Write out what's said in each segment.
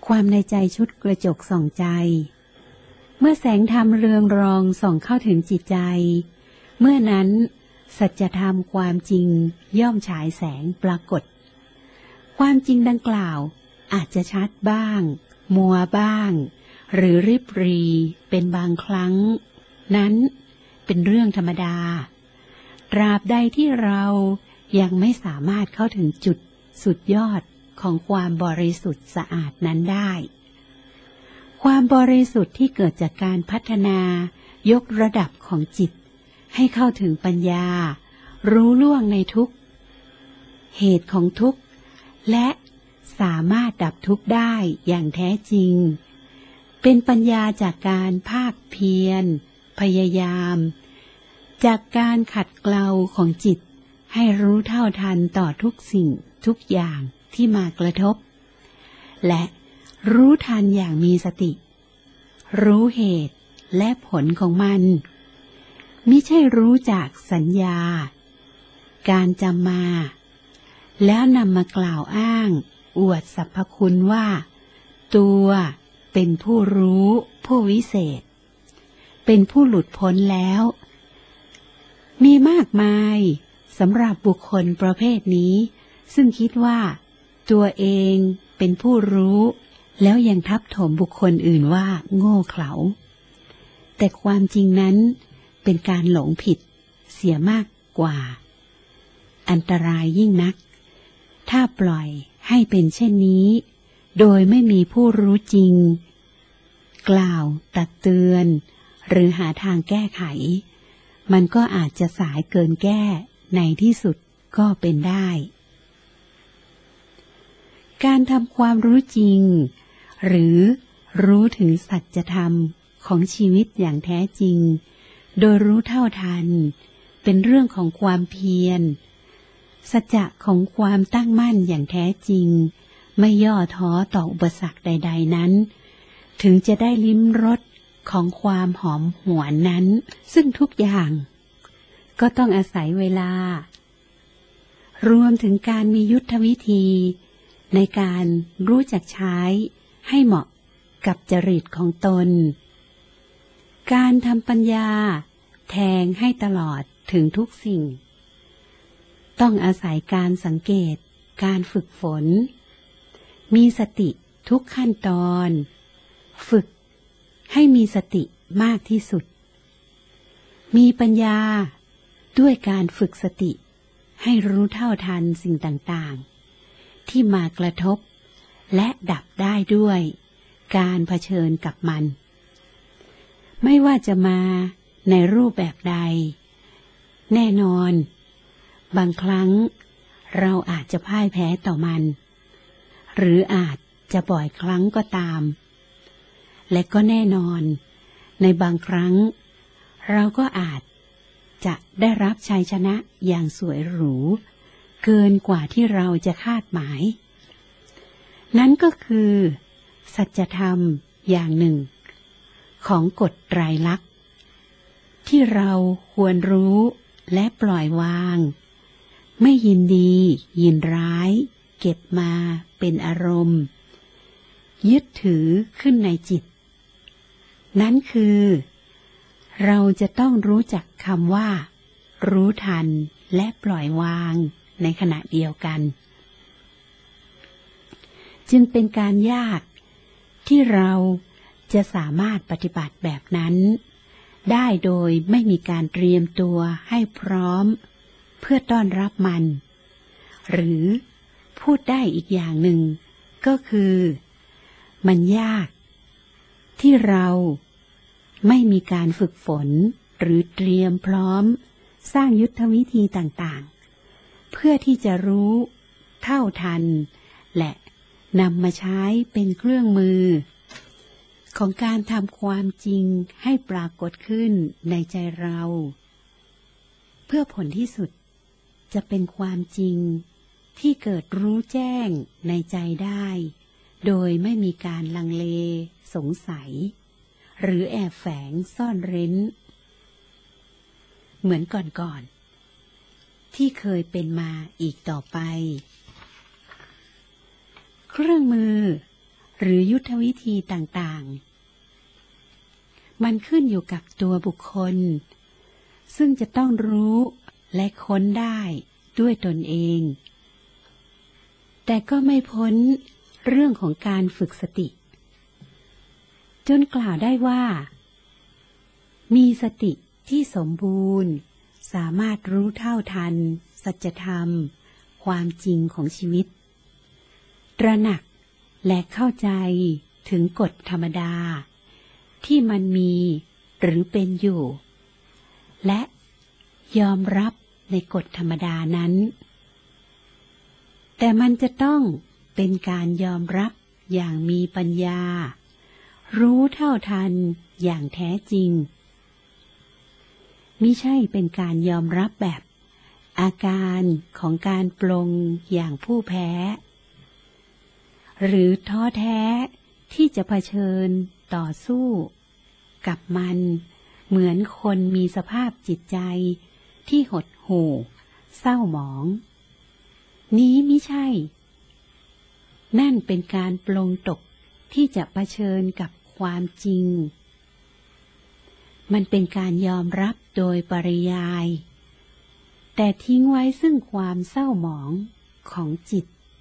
ความในใจชุดกระจกส่องใจเมื่อแสงธรรมเรืองรองส่องเข้าถึงจิตใจเมื่อนั้นสัจธรรมความจริงย่อมฉายแสงปรากฏความจริงดังกล่าวอาจจะชัดบ้างมัวบ้างหรือริบรีเป็นบางครั้งนั้นเป็นเรื่องธรรมดาตราบใดที่เรายังไม่สามารถเข้าถึงจุดสุดยอดของความบริสุทธิ์สะอาดนั้นได้ความบริสุทธิ์ที่เกิดจากการพัฒนายกระดับของจิตให้เข้าถึงปัญญารู้ล่วงในทุกข์เหตุของทุกข์และสามารถดับทุกข์ได้อย่างแท้จริงเป็นปัญญาจากการภาคเพียรพยายามจากการขัดเกลาของจิตให้รู้เท่าทันต่อทุกสิ่งทุกอย่างที่มากระทบและรู้ทันอย่างมีสติรู้เหตุและผลของมันมิใช่รู้จากสัญญาการจำมาแล้วนำมากล่าวอ้างอวดสรรพคุณว่าตัวเป็นผู้รู้ผู้วิเศษเป็นผู้หลุดพ้นแล้วมีมากมายสำหรับบุคคลประเภทนี้ซึ่งคิดว่าตัวเองเป็นผู้รู้แล้วยังทับถมบุคคลอื่นว่าโง่เขลาแต่ความจริงนั้นเป็นการหลงผิดเสียมากกว่าอันตรายยิ่งนักถ้าปล่อยให้เป็นเช่นนี้โดยไม่มีผู้รู้จริงกล่าวตักเตือนหรือหาทางแก้ไขมันก็อาจจะสายเกินแก้ในที่สุดก็เป็นได้การทำความรู้จริงหรือรู้ถึงสัจธรรมของชีวิตอย่างแท้จริงโดยรู้เท่าทันเป็นเรื่องของความเพียรสัจจะของความตั้งมั่นอย่างแท้จริงไม่ย่อท้อต่ออุปสรรคใดๆนั้นถึงจะได้ลิ้มรสของความหอมหวนนั้นซึ่งทุกอย่างก็ต้องอาศัยเวลารวมถึงการมียุทธวิธีในการรู้จักใช้ให้เหมาะกับจริตของตนการทำปัญญาแทงให้ตลอดถึงทุกสิ่งต้องอาศัยการสังเกตการฝึกฝนมีสติทุกขั้นตอนฝึกให้มีสติมากที่สุดมีปัญญาด้วยการฝึกสติให้รู้เท่าทันสิ่งต่างๆที่มากระทบและดับได้ด้วยการเผชิญกับมันไม่ว่าจะมาในรูปแบบใดแน่นอนบางครั้งเราอาจจะพ่ายแพ้ต่อมันหรืออาจจะบ่อยครั้งก็ตามและก็แน่นอนในบางครั้งเราก็อาจจะได้รับชัยชนะอย่างสวยหรูเกินกว่าที่เราจะคาดหมายนั่นก็คือสัจธรรมอย่างหนึ่งของกฎไตรลักษณ์ที่เราควรรู้และปล่อยวางไม่ยินดียินร้ายเก็บมาเป็นอารมณ์ยึดถือขึ้นในจิตนั้นคือเราจะต้องรู้จักคำว่ารู้ทันและปล่อยวางในขณะเดียวกันจึงเป็นการยากที่เราจะสามารถปฏิบัติแบบนั้นได้โดยไม่มีการเตรียมตัวให้พร้อมเพื่อต้อนรับมันหรือพูดได้อีกอย่างหนึ่งก็คือมันยากที่เราไม่มีการฝึกฝนหรือเตรียมพร้อมสร้างยุทธวิธีต่างๆเพื่อที่จะรู้เท่าทันและนำมาใช้เป็นเครื่องมือของการทำความจริงให้ปรากฏขึ้นในใจเราเพื่อผลที่สุดจะเป็นความจริงที่เกิดรู้แจ้งในใจได้โดยไม่มีการลังเลสงสัยหรือแอบแฝงซ่อนเร้นเหมือนก่อนๆที่เคยเป็นมาอีกต่อไปเครื่องมือหรือยุทธวิธีต่างๆมันขึ้นอยู่กับตัวบุคคลซึ่งจะต้องรู้และค้นได้ด้วยตนเองแต่ก็ไม่พ้นเรื่องของการฝึกสติจนกล่าวได้ว่ามีสติที่สมบูรณ์สามารถรู้เท่าทันสัจธรรมความจริงของชีวิตตระหนักและเข้าใจถึงกฎธรรมดาที่มันมีหรือเป็นอยู่และยอมรับในกฎธรรมดานั้นแต่มันจะต้องเป็นการยอมรับอย่างมีปัญญารู้เท่าทันอย่างแท้จริงมิใช่เป็นการยอมรับแบบอาการของการปลงอย่างผู้แพ้หรือท้อแท้ที่จะเผชิญต่อสู้กับมันเหมือนคนมีสภาพจิตใจที่หดหู่เศร้าหมองนี้มิใช่นั่นเป็นการปลงตกที่จะเผชิญกับความจริงมันเป็นการยอมรับโดยปริยายแต่ทิ้งไว้ซึ่งความเศร้าหมองของจิต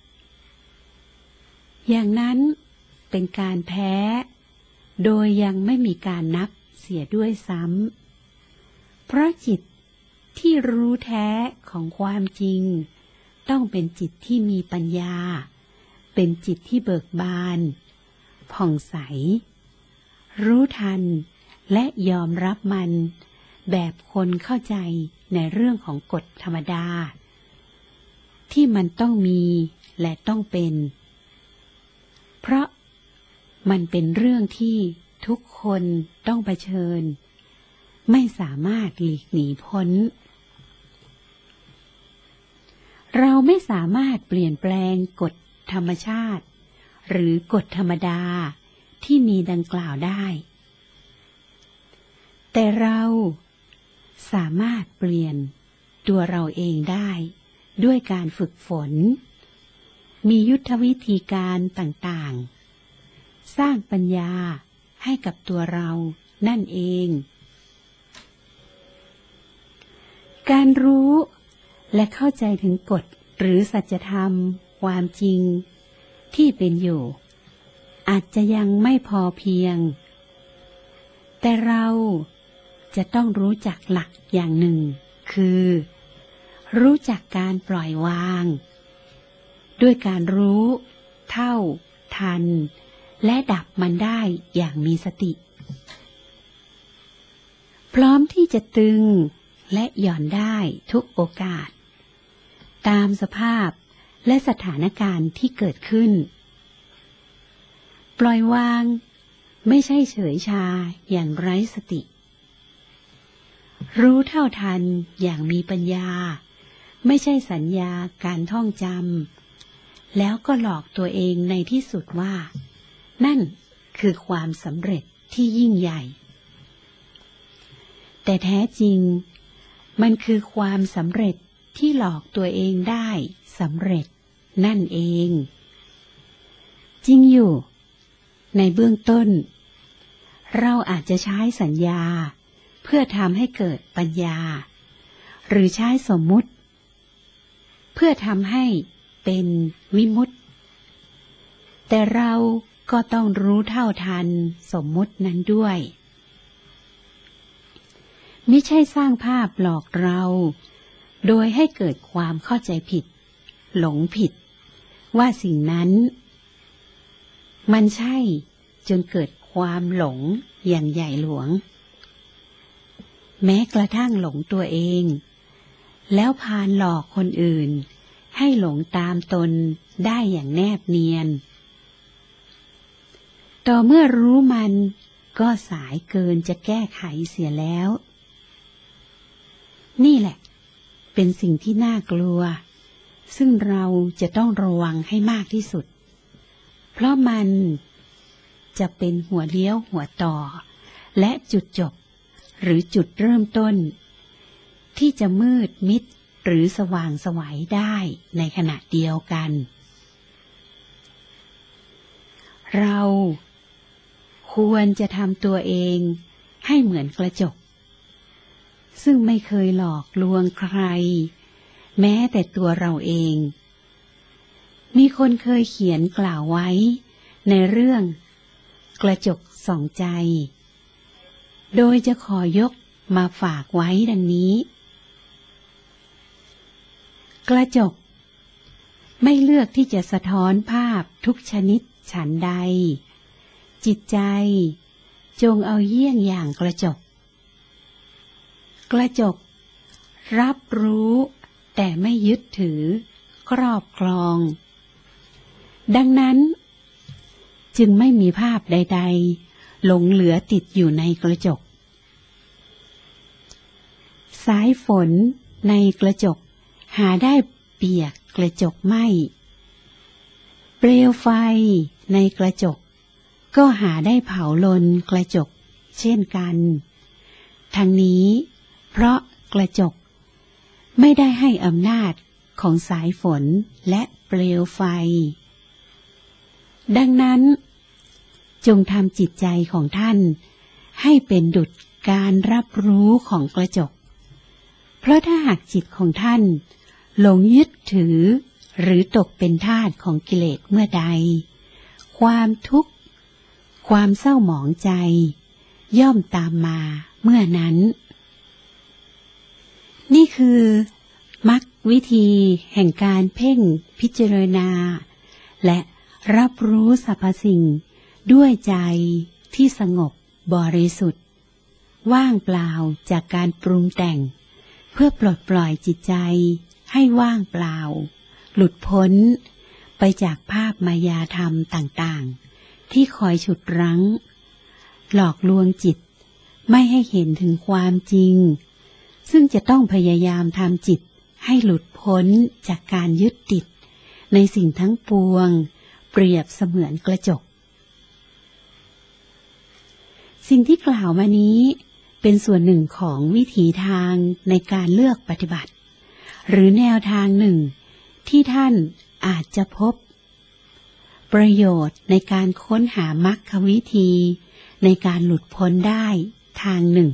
อย่างนั้นเป็นการแพ้โดยยังไม่มีการนับเสียด้วยซ้ำเพราะจิตที่รู้แท้ของความจริงต้องเป็นจิตที่มีปัญญาเป็นจิตที่เบิกบานผ่องใสรู้ทันและยอมรับมันแบบคนเข้าใจในเรื่องของกฎธรรมดาที่มันต้องมีและต้องเป็นเพราะมันเป็นเรื่องที่ทุกคนต้องเผชิญไม่สามารถหลีกหนีพ้นเราไม่สามารถเปลี่ยนแปลงกฎธรรมชาติหรือกฎธรรมดาที่มีดังกล่าวได้แต่เราสามารถเปลี่ยนตัวเราเองได้ด้วยการฝึกฝนมียุทธวิธีการต่างๆสร้างปัญญาให้กับตัวเรานั่นเองการรู้และเข้าใจถึงกฎหรือสัจธรรมความจริงที่เป็นอยู่อาจจะยังไม่พอเพียงแต่เราจะต้องรู้จักหลักอย่างหนึ่งคือรู้จักการปล่อยวางด้วยการรู้เท่าทันและดับมันได้อย่างมีสติพร้อมที่จะตึงและหย่อนได้ทุกโอกาสตามสภาพและสถานการณ์ที่เกิดขึ้นปล่อยวางไม่ใช่เฉยชาอย่างไร้สติรู้เท่าทันอย่างมีปัญญาไม่ใช่สัญญาการท่องจำแล้วก็หลอกตัวเองในที่สุดว่านั่นคือความสำเร็จที่ยิ่งใหญ่แต่แท้จริงมันคือความสำเร็จที่หลอกตัวเองได้สำเร็จนั่นเองจริงอยู่ในเบื้องต้นเราอาจจะใช้สัญญาเพื่อทำให้เกิดปัญญาหรือใช้สมมุติเพื่อทำให้เป็นวิมุตติแต่เราก็ต้องรู้เท่าทันสมมุตินั้นด้วยมิใช่สร้างภาพหลอกเราโดยให้เกิดความเข้าใจผิดหลงผิดว่าสิ่งนั้นมันใช่จนเกิดความหลงอย่างใหญ่หลวงแม้กระทั่งหลงตัวเองแล้วพาลหลอกคนอื่นให้หลงตามตนได้อย่างแนบเนียนต่อเมื่อรู้มันก็สายเกินจะแก้ไขเสียแล้วนี่แหละเป็นสิ่งที่น่ากลัวซึ่งเราจะต้องระวังให้มากที่สุดเพราะมันจะเป็นหัวเลี้ยวหัวต่อและจุดจบหรือจุดเริ่มต้นที่จะมืดมิดหรือสว่างไสวได้ในขณะเดียวกันเราควรจะทำตัวเองให้เหมือนกระจกซึ่งไม่เคยหลอกลวงใครแม้แต่ตัวเราเองมีคนเคยเขียนกล่าวไว้ในเรื่องกระจกส่องใจโดยจะขอยกมาฝากไว้ดังนี้กระจกไม่เลือกที่จะสะท้อนภาพทุกชนิดฉันใดจิตใจจงเอาเยี่ยงอย่างกระจกกระจกรับรู้แต่ไม่ยึดถือครอบครองดังนั้นจึงไม่มีภาพใดๆหลงเหลือติดอยู่ในกระจกสายฝนในกระจกหาได้เปียกกระจกไม่เปลวไฟในกระจกก็หาได้เผาลนกระจกเช่นกันทั้งนี้เพราะกระจกไม่ได้ให้อำนาจของสายฝนและเปลวไฟดังนั้นจงทำจิตใจของท่านให้เป็นดุจการรับรู้ของกระจกเพราะถ้าหากจิตของท่านหลงยึดถือหรือตกเป็นทาสของกิเลสเมื่อใดความทุกข์ความเศร้าหมองใจย่อมตามมาเมื่อนั้นนี่คือมรรควิธีแห่งการเพ่งพิจารณาและรับรู้สรรพสิ่งด้วยใจที่สงบบริสุทธิ์ว่างเปล่าจากการปรุงแต่งเพื่อปลดปล่อยจิตใจให้ว่างเปล่าหลุดพ้นไปจากภาพมายาธรรมต่างๆที่คอยฉุดรั้งหลอกลวงจิตไม่ให้เห็นถึงความจริงซึ่งจะต้องพยายามทำจิตให้หลุดพ้นจากการยึดติดในสิ่งทั้งปวงเปรียบเสมือนกระจกสิ่งที่กล่าวมานี้เป็นส่วนหนึ่งของวิถีทางในการเลือกปฏิบัติหรือแนวทางหนึ่งที่ท่านอาจจะพบประโยชน์ในการค้นหามรรควิธีในการหลุดพ้นได้ทางหนึ่ง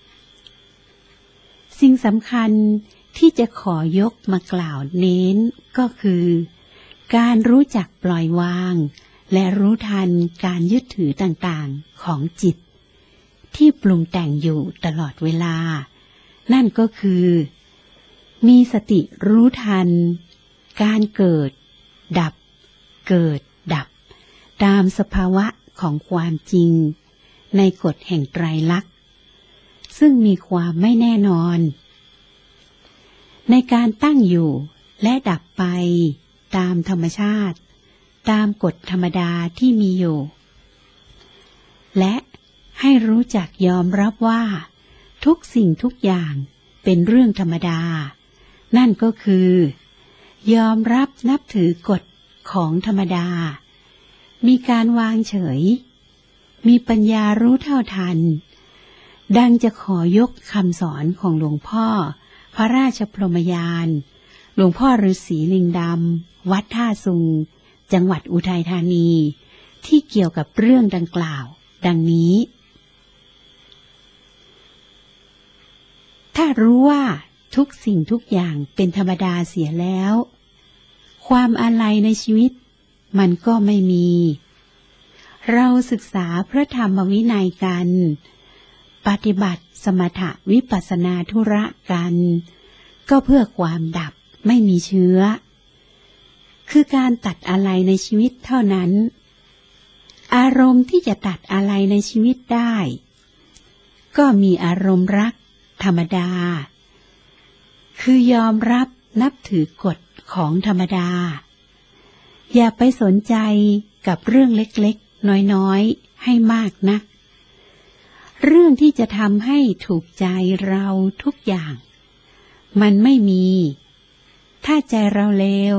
สิ่งสำคัญที่จะขอยกมากล่าวเน้นก็คือการรู้จักปล่อยวางและรู้ทันการยึดถือต่างๆของจิตที่ปรุงแต่งอยู่ตลอดเวลานั่นก็คือมีสติรู้ทันการเกิดดับเกิดดับตามสภาวะของความจริงในกฎแห่งไตรลักษณ์ซึ่งมีความไม่แน่นอนในการตั้งอยู่และดับไปตามธรรมชาติตามกฎธรรมดาที่มีอยู่และให้รู้จักยอมรับว่าทุกสิ่งทุกอย่างเป็นเรื่องธรรมดานั่นก็คือยอมรับนับถือกฎของธรรมดามีการวางเฉยมีปัญญารู้เท่าทันดังจะขอยกคำสอนของหลวงพ่อพระราชพรหมยานหลวงพ่อฤาษีลิงดำวัดท่าซุงจังหวัดอุทัยธานีที่เกี่ยวกับเรื่องดังกล่าวดังนี้ถ้ารู้ว่าทุกสิ่งทุกอย่างเป็นธรรมดาเสียแล้วความอาลัยในชีวิตมันก็ไม่มีเราศึกษาพระธรรมวินัยกันปฏิบัติสมถะวิปัสสนาธุระกันก็เพื่อความดับไม่มีเชื้อคือการตัดอาลัยในชีวิตเท่านั้นอารมณ์ที่จะตัดอาลัยในชีวิตได้ก็มีอารมณ์รักธรรมดาคือยอมรับนับถือกฎของธรรมดาอย่าไปสนใจกับเรื่องเล็กๆน้อยๆให้มากนักเรื่องที่จะทำให้ถูกใจเราทุกอย่างมันไม่มีถ้าใจเราเลว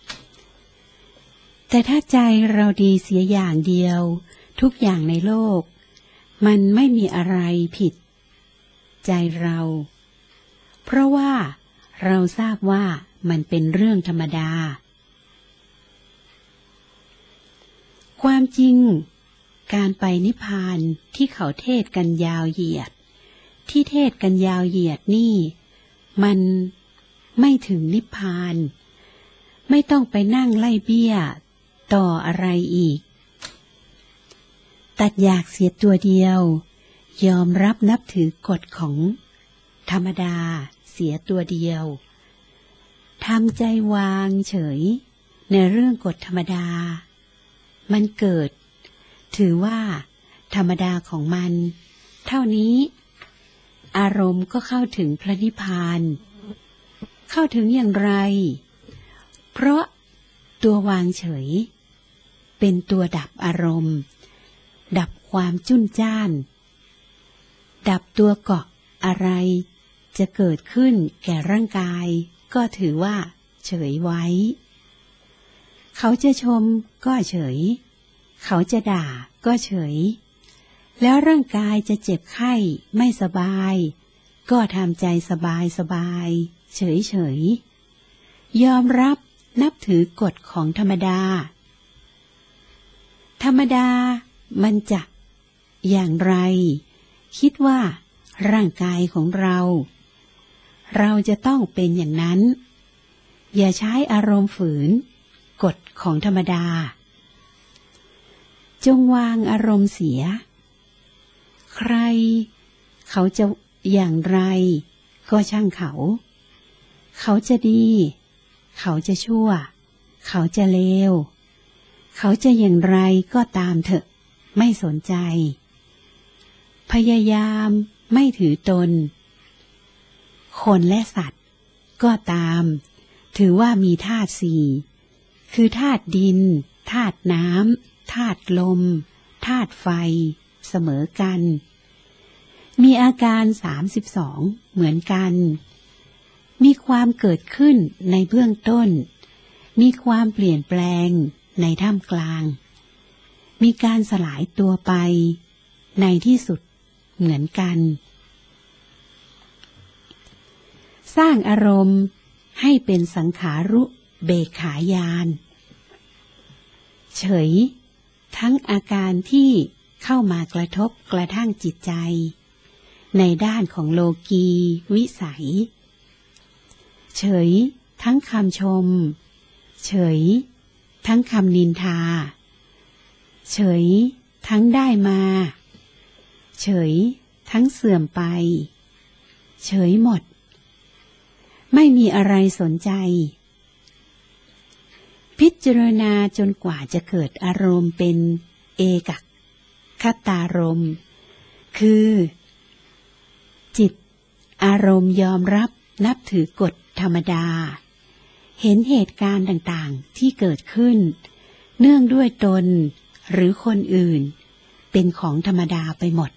แต่ถ้าใจเราดีเสียอย่างเดียวทุกอย่างในโลกมันไม่มีอะไรผิดใจเราเพราะว่าเราทราบว่ามันเป็นเรื่องธรรมดาความจริงการไปนิพพานที่เขาเทศกันยาวเหยียดที่เทศกันยาวเหยียดนี่มันไม่ถึงนิพพานไม่ต้องไปนั่งไล่เบี้ยต่ออะไรอีกตัดอยากเสียตัวเดียวยอมรับนับถือกฎของธรรมดาเสียตัวเดียวทำใจวางเฉยในเรื่องกฎธรรมดามันเกิดถือว่าธรรมดาของมันเท่านี้อารมณ์ก็เข้าถึงพระนิพพานเข้าถึงอย่างไรเพราะตัววางเฉยเป็นตัวดับอารมณ์ดับความจุ้นจ้านดับตัวเกาะอะไรจะเกิดขึ้นแก่ร่างกายก็ถือว่าเฉยไว้เขาจะชมก็เฉยเขาจะด่าก็เฉยแล้วร่างกายจะเจ็บไข้ไม่สบายก็ทำใจสบายสบายเฉยเฉยยอมรับนับถือกฎของธรรมดาธรรมดามันจะอย่างไรคิดว่าร่างกายของเราจะต้องเป็นอย่างนั้นอย่าใช้อารมณ์ฝืนกฎของธรรมดาจงวางอารมณ์เสียใครเขาจะอย่างไรก็ช่างเขาจะดีเขาจะชั่วเขาจะเลวเขาจะอย่างไรก็ตามเถอะไม่สนใจพยายามไม่ถือตนคนและสัตว์ก็ตามถือว่ามีธาตุสี่คือธาตุดินธาตุน้ำธาตุลมธาตุไฟเสมอกันมีอาการ32เหมือนกันมีความเกิดขึ้นในเบื้องต้นมีความเปลี่ยนแปลงในท่ามกลางมีการสลายตัวไปในที่สุดเหมือนกันสร้างอารมณ์ให้เป็นสังขารุเบกขายานเฉยทั้งอาการที่เข้ามากระทบกระทั่งจิตใจในด้านของโลกีวิสัยเฉยทั้งคำชมเฉยทั้งคำนินทาเฉยทั้งได้มาเฉยทั้งเสื่อมไปเฉยหมดไม่มีอะไรสนใจพิจารณาจนกว่าจะเกิดอารมณ์เป็นเอกคตารมณ์คือจิตอารมณ์ยอมรับนับถือกฎธรรมดาเห็นเหตุการณ์ต่างๆที่เกิดขึ้นเนื่องด้วยตนหรือคนอื่นเป็นของธรรมดาไปหมด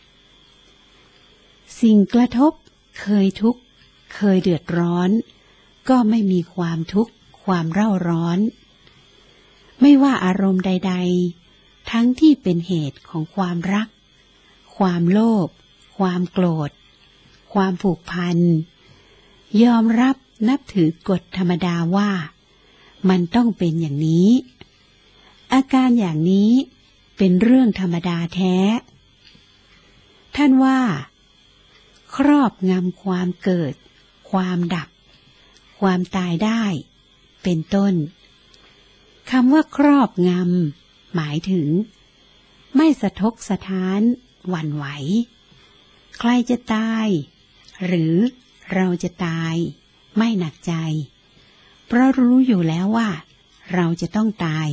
สิ่งกระทบเคยทุกข์เคยเดือดร้อนก็ไม่มีความทุกข์ความเร่าร้อนไม่ว่าอารมณ์ใดๆทั้งที่เป็นเหตุของความรักความโลภความโกรธความผูกพันยอมรับนับถือกฎธรรมดาว่ามันต้องเป็นอย่างนี้อาการอย่างนี้เป็นเรื่องธรรมดาแท้ท่านว่าครอบงำความเกิดความดับความตายได้เป็นต้นคำว่าครอบงำหมายถึงไม่สะทกสะท้านหวั่นไหวใครจะตายหรือเราจะตายไม่หนักใจเพราะรู้อยู่แล้วว่าเราจะต้องตาย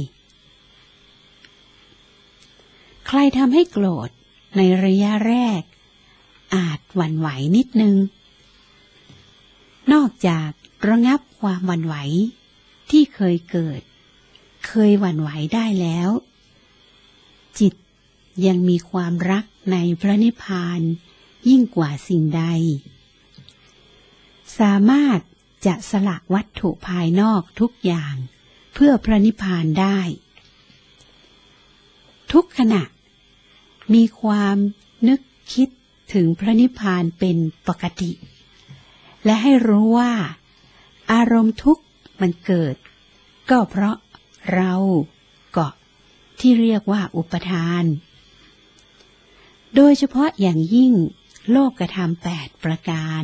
ใครทำให้โกรธในระยะแรกอาจหวั่นไหวนิดนึงนอกจากระงับความหวั่นไหวที่เคยเกิดเคยหวั่นไหวได้แล้วจิตยังมีความรักในพระนิพพานยิ่งกว่าสิ่งใดสามารถจะสละวัตถุภายนอกทุกอย่างเพื่อพระนิพพานได้ทุกขณะมีความนึกคิดถึงพระนิพพานเป็นปกติและให้รู้ว่าอารมณ์ทุกข์มันเกิดก็เพราะเราเกาะที่เรียกว่าอุปทาน โดยเฉพาะอย่างยิ่งโลกธรรม8ประการ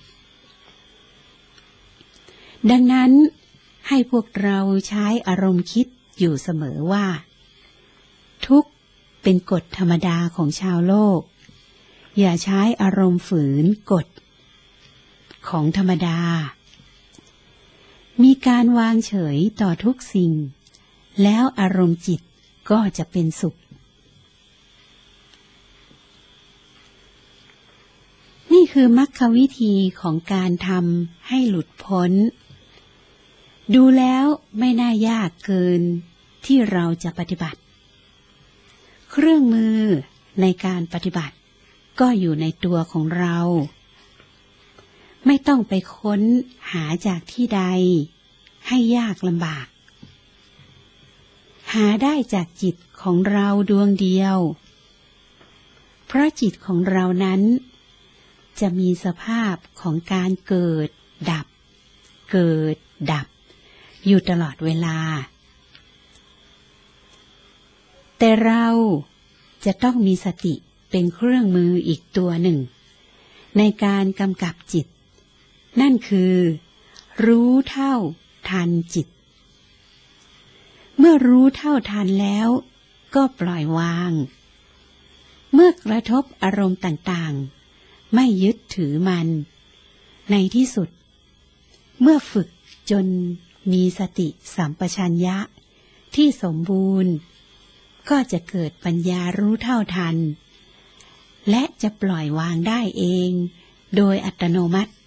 ดังนั้นให้พวกเราใช้อารมณ์คิดอยู่เสมอว่าทุกข์เป็นกฎธรรมดาของชาวโลกอย่าใช้อารมณ์ฝืนกฎของธรรมดามีการวางเฉยต่อทุกสิ่งแล้วอารมณ์จิตก็จะเป็นสุขนี่คือมรรควิธีของการทำให้หลุดพ้นดูแล้วไม่น่ายากเกินที่เราจะปฏิบัติเครื่องมือในการปฏิบัติก็อยู่ในตัวของเราไม่ต้องไปค้นหาจากที่ใดให้ยากลำบากหาได้จากจิตของเราดวงเดียวเพราะจิตของเรานั้นจะมีสภาพของการเกิดดับเกิดดับอยู่ตลอดเวลาแต่เราจะต้องมีสติเป็นเครื่องมืออีกตัวหนึ่งในการกำกับจิตนั่นคือรู้เท่าทันจิตเมื่อรู้เท่าทันแล้วก็ปล่อยวางเมื่อกระทบอารมณ์ต่างๆไม่ยึดถือมันในที่สุดเมื่อฝึกจนมีสติสัมปชัญญะที่สมบูรณ์ก็จะเกิดปัญญารู้เท่าทันและจะปล่อยวางได้เองโดยอัตโนมัติ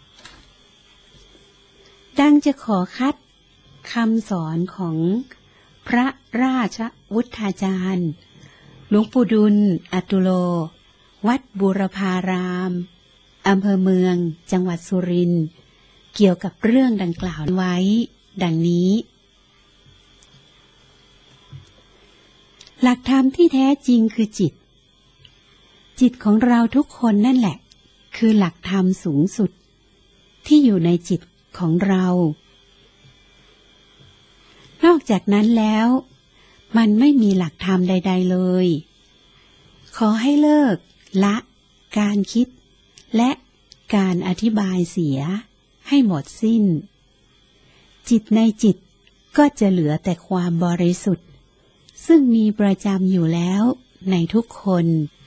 ดังจะขอคัดคำสอนของพระราชวุฒาจารย์หลวงปู่ดุลอตุโลวัดบูรพารามอำเภอเมืองจังหวัดสุรินทร์เกี่ยวกับเรื่องดังกล่าวไว้ดังนี้หลักธรรมที่แท้จริงคือจิตของเราทุกคนนั่นแหละคือหลักธรรมสูงสุดที่อยู่ในจิตของเรานอกจากนั้นแล้วมันไม่มีหลักธรรมใดๆเลยขอให้เลิกละการคิดและการอธิบายเสียให้หมดสิ้นจิตในจิตก็จะเหลือแต่ความบริสุทธิ์ซึ่งมีประจำอยู่แล้วในทุกคน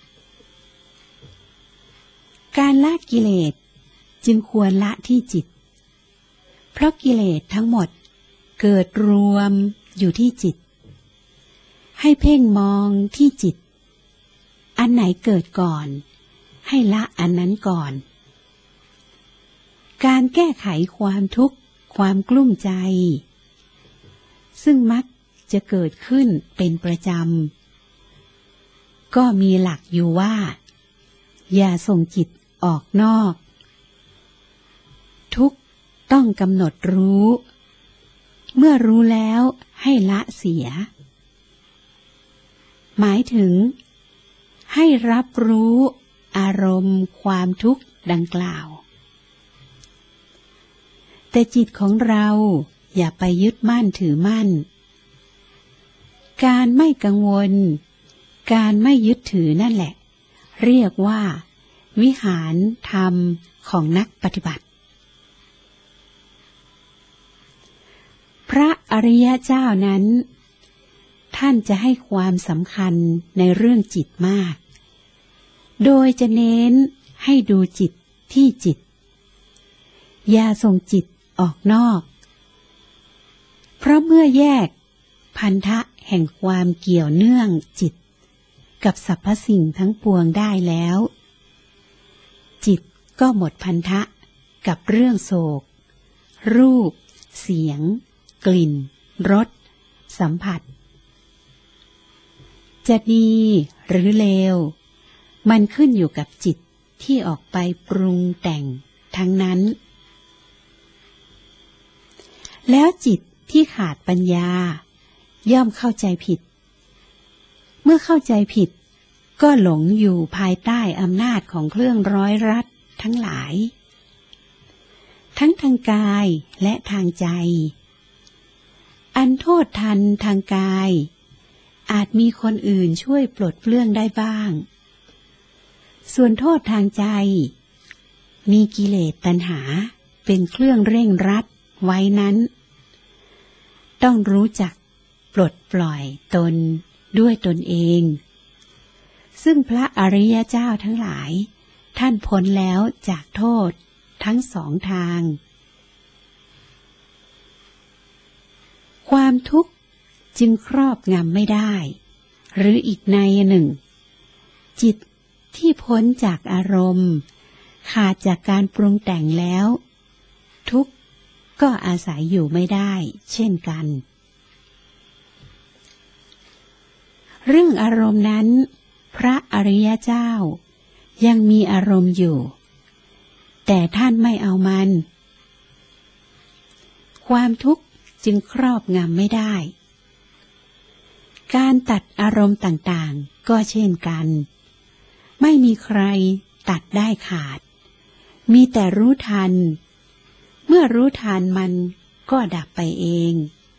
การละกิเลสจึงควรละที่จิตเพราะกิเลสทั้งหมดเกิดรวมอยู่ที่จิตให้เพ่งมองที่จิตอันไหนเกิดก่อนให้ละอันนั้นก่อนการแก้ไขความทุกข์ความกลุ้มใจซึ่งมักจะเกิดขึ้นเป็นประจำก็มีหลักอยู่ว่าอย่าส่งจิตออกนอกทุกข์ต้องกำหนดรู้เมื่อรู้แล้วให้ละเสียหมายถึงให้รับรู้อารมณ์ความทุกข์ดังกล่าวแต่จิตของเราอย่าไปยึดมั่นถือมั่นการไม่กังวลการไม่ยึดถือนั่นแหละเรียกว่าวิหารธรรมของนักปฏิบัติพระอริยเจ้านั้นท่านจะให้ความสำคัญในเรื่องจิตมากโดยจะเน้นให้ดูจิตที่จิตอย่าส่งจิตออกนอกเพราะเมื่อแยกพันธะแห่งความเกี่ยวเนื่องจิตกับสรรพสิ่งทั้งปวงได้แล้วจิตก็หมดพันธะกับเรื่องโศกรูปเสียงกลิ่นรสสัมผัสจะดีหรือเลวมันขึ้นอยู่กับจิตที่ออกไปปรุงแต่งทั้งนั้นแล้วจิตที่ขาดปัญญาย่อมเข้าใจผิดเมื่อเข้าใจผิดก็หลงอยู่ภายใต้อำนาจของเครื่องร้อยรัดทั้งหลายทั้งทางกายและทางใจอันโทษทันทางกายอาจมีคนอื่นช่วยปลดเปลื้องได้บ้างส่วนโทษทางใจมีกิเลสตัณหาเป็นเครื่องเร่งรัดไว้นั้นต้องรู้จักปลดปล่อยตนด้วยตนเองซึ่งพระอริยเจ้าทั้งหลายท่านพ้นแล้วจากโทษทั้งสองทางความทุกข์จึงครอบงำไม่ได้หรืออีกนัยหนึ่งจิตที่พ้นจากอารมณ์ขาดจากการปรุงแต่งแล้วทุกข์ก็อาศัยอยู่ไม่ได้เช่นกันเรื่องอารมณ์นั้นพระอริยเจ้ายังมีอารมณ์อยู่แต่ท่านไม่เอามันความทุกข์จึงครอบงำไม่ได้การตัดอารมณ์ต่างๆก็เช่นกันไม่มีใครตัดได้ขาดมีแต่รู้ทันเมื่อรู้ทันมันก็ดับไปเอง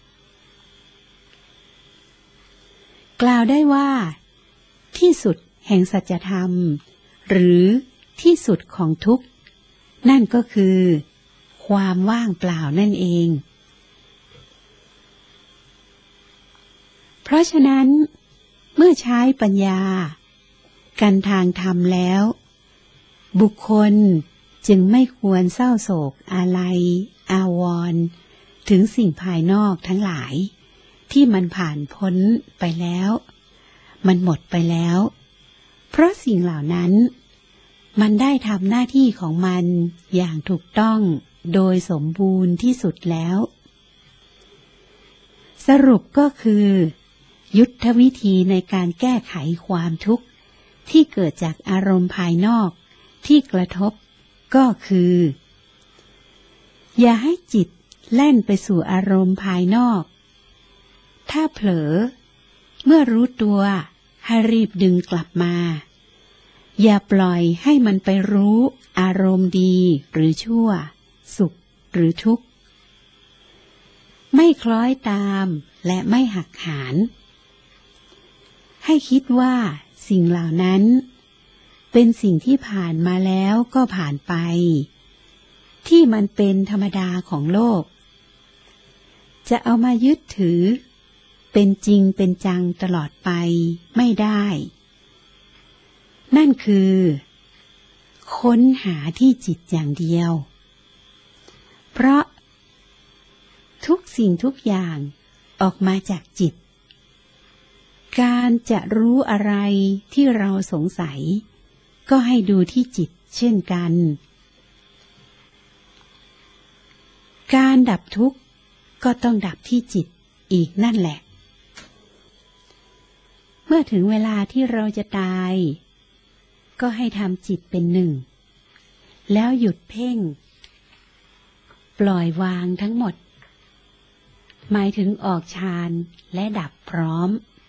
กล่าวได้ว่าที่สุดแห่งสัจธรรมหรือที่สุดของทุกข์นั่นก็คือความว่างเปล่านั่นเองเพราะฉะนั้นเมื่อใช้ปัญญากันทางธรรมแล้วบุคคลจึงไม่ควรเศร้าโศกอาลัยอาวรณ์ถึงสิ่งภายนอกทั้งหลายที่มันผ่านพ้นไปแล้วมันหมดไปแล้วเพราะสิ่งเหล่านั้นมันได้ทำหน้าที่ของมันอย่างถูกต้องโดยสมบูรณ์ที่สุดแล้วสรุปก็คือยุทธวิธีในการแก้ไขความทุกข์ที่เกิดจากอารมณ์ภายนอกที่กระทบก็คืออย่าให้จิตแล่นไปสู่อารมณ์ภายนอกถ้าเผลอเมื่อรู้ตัวให้รีบดึงกลับมาอย่าปล่อยให้มันไปรู้อารมณ์ดีหรือชั่วสุขหรือทุกข์ไม่คล้อยตามและไม่หักหานให้คิดว่าสิ่งเหล่านั้นเป็นสิ่งที่ผ่านมาแล้วก็ผ่านไปที่มันเป็นธรรมดาของโลกจะเอามายึดถือเป็นจริงเป็นจังตลอดไปไม่ได้นั่นคือค้นหาที่จิตอย่างเดียวเพราะทุกสิ่งทุกอย่างออกมาจากจิตการจะรู้อะไรที่เราสงสัยก็ให้ดูที่จิตเช่นกันการดับทุกข์ก็ต้องดับที่จิตอีกนั่นแหละเมื่อถึงเวลาที่เราจะตายก็ให้ทำจิตเป็นหนึ่งแล้วหยุดเพ่งปล่อยวางทั้งหมดหมายถึงออกฌานและดับพร้อม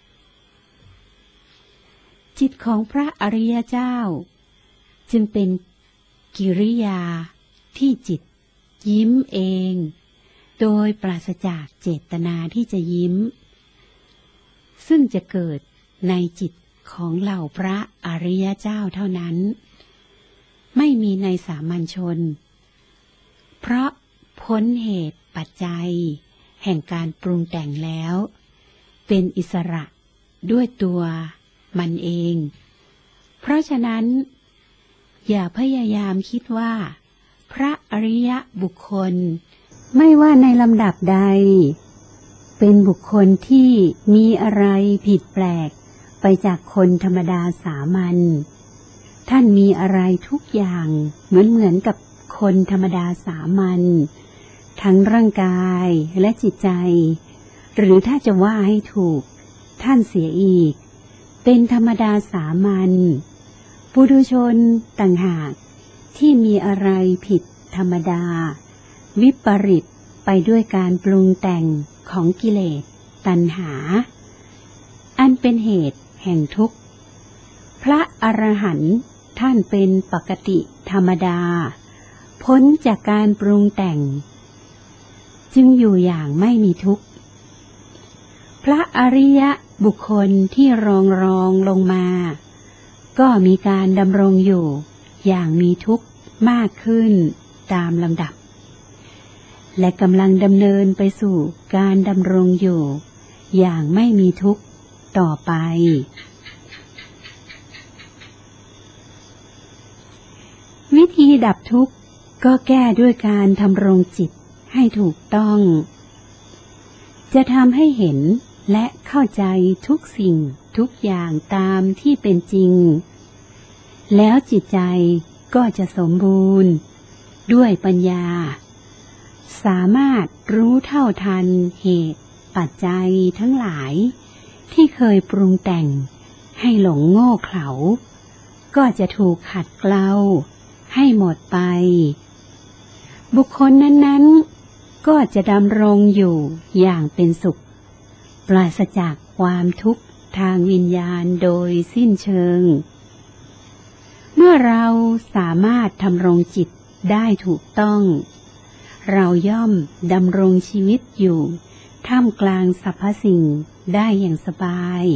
จิตของพระอริยเจ้าจึงเป็นกิริยาที่จิตยิ้มเองโดยปราศจากเจตนาที่จะยิ้มซึ่งจะเกิดในจิตของเหล่าพระอริยเจ้าเท่านั้นไม่มีในสามัญชนเพราะพ้นเหตุปัจจัยแห่งการปรุงแต่งแล้วเป็นอิสระด้วยตัวมันเองเพราะฉะนั้นอย่าพยายามคิดว่าพระอริยบุคคลไม่ว่าในลำดับใดเป็นบุคคลที่มีอะไรผิดแปลกไปจากคนธรรมดาสามัญท่านมีอะไรทุกอย่างเหมือนกับคนธรรมดาสามัญทั้งร่างกายและจิตใจหรือถ้าจะว่าให้ถูกท่านเสียอีกเป็นธรรมดาสามัญปุถุชนต่างหากที่มีอะไรผิดธรรมดาวิปริตไปด้วยการปรุงแต่งของกิเลสตัณหาอันเป็นเหตุแห่งทุกข์พระอรหันต์ท่านเป็นปกติธรรมดาพ้นจากการปรุงแต่งจึงอยู่อย่างไม่มีทุกข์พระอริยบุคคลที่รองลงมาก็มีการดำรงอยู่อย่างมีทุกข์มากขึ้นตามลำดับและกำลังดำเนินไปสู่การดำรงอยู่อย่างไม่มีทุกข์ต่อไปวิธีดับทุกข์ก็แก้ด้วยการทำรงจิตให้ถูกต้องจะทำให้เห็นและเข้าใจทุกสิ่งทุกอย่างตามที่เป็นจริงแล้วจิตใจก็จะสมบูรณ์ด้วยปัญญาสามารถรู้เท่าทันเหตุปัจจัยทั้งหลายที่เคยปรุงแต่งให้หลงโง่เขลาก็จะถูกขัดเกลาให้หมดไปบุคคลนั้นๆก็จะดำรงอยู่อย่างเป็นสุขปราศจากความทุกข์ทางวิญญาณโดยสิ้นเชิงเมื่อเราสามารถทำรงจิตได้ถูกต้องเราย่อมดำรงชีวิตอยู่ท่ามกลางสรรพสิ่งได้อย่างสบาย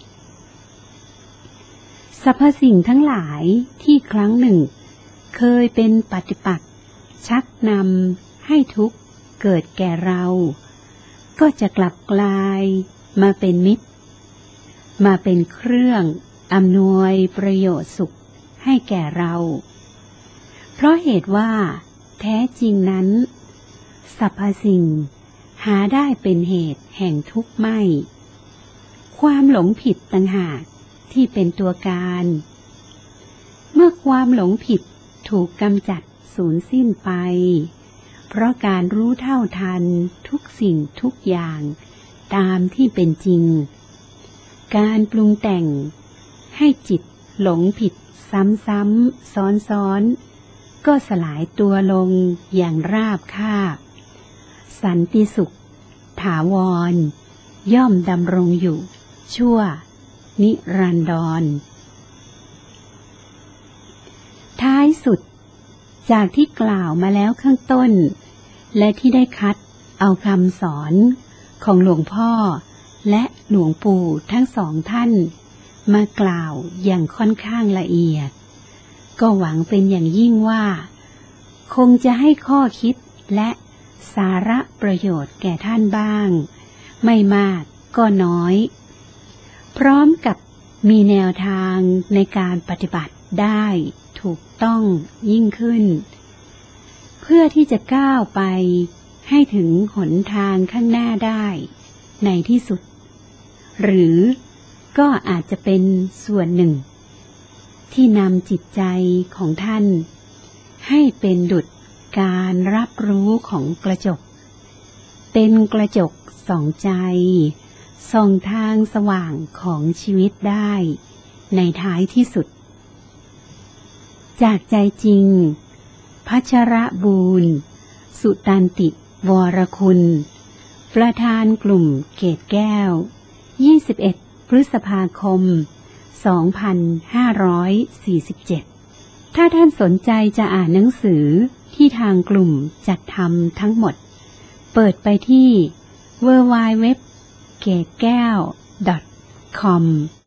สรรพสิ่งทั้งหลายที่ครั้งหนึ่งเคยเป็นปฏิปักษ์ชักนำให้ทุกข์เกิดแก่เราก็จะกลับกลายมาเป็นมิตรมาเป็นเครื่องอำนวยประโยชน์สุขให้แก่เราเพราะเหตุว่าแท้จริงนั้นสรรพสิ่งหาได้เป็นเหตุแห่งทุกข์ไม่ความหลงผิดต่างหากที่เป็นตัวการเมื่อความหลงผิดถูกกำจัดสูญสิ้นไปเพราะการรู้เท่าทันทุกสิ่งทุกอย่างตามที่เป็นจริงการปรุงแต่งให้จิตหลงผิดซ้ำๆซ้อนๆก็สลายตัวลงอย่างราบคาบสันติสุขถาวรย่อมดำรงอยู่ชั่วนิรันดรท้ายสุดจากที่กล่าวมาแล้วข้างต้นและที่ได้คัดเอาคำสอนของหลวงพ่อและหลวงปู่ทั้งสองท่านมากล่าวอย่างค่อนข้างละเอียดก็หวังเป็นอย่างยิ่งว่าคงจะให้ข้อคิดและสาระประโยชน์แก่ท่านบ้างไม่มากก็น้อยพร้อมกับมีแนวทางในการปฏิบัติได้ถูกต้องยิ่งขึ้นเพื่อที่จะก้าวไปให้ถึงหนทางข้างหน้าได้ในที่สุดหรือก็อาจจะเป็นส่วนหนึ่งที่นำจิตใจของท่านให้เป็นดุจการรับรู้ของกระจกเป็นกระจกส่องใจส่องทางสว่างของชีวิตได้ในท้ายที่สุดจากใจจริงพัชรบูรณ์สุตันติวรคุณประธานกลุ่มเกตแก้ว21 พฤษภาคม 2547ถ้าท่านสนใจจะอ่านหนังสือที่ทางกลุ่มจัดทำทั้งหมดเปิดไปที่ www.gategal.com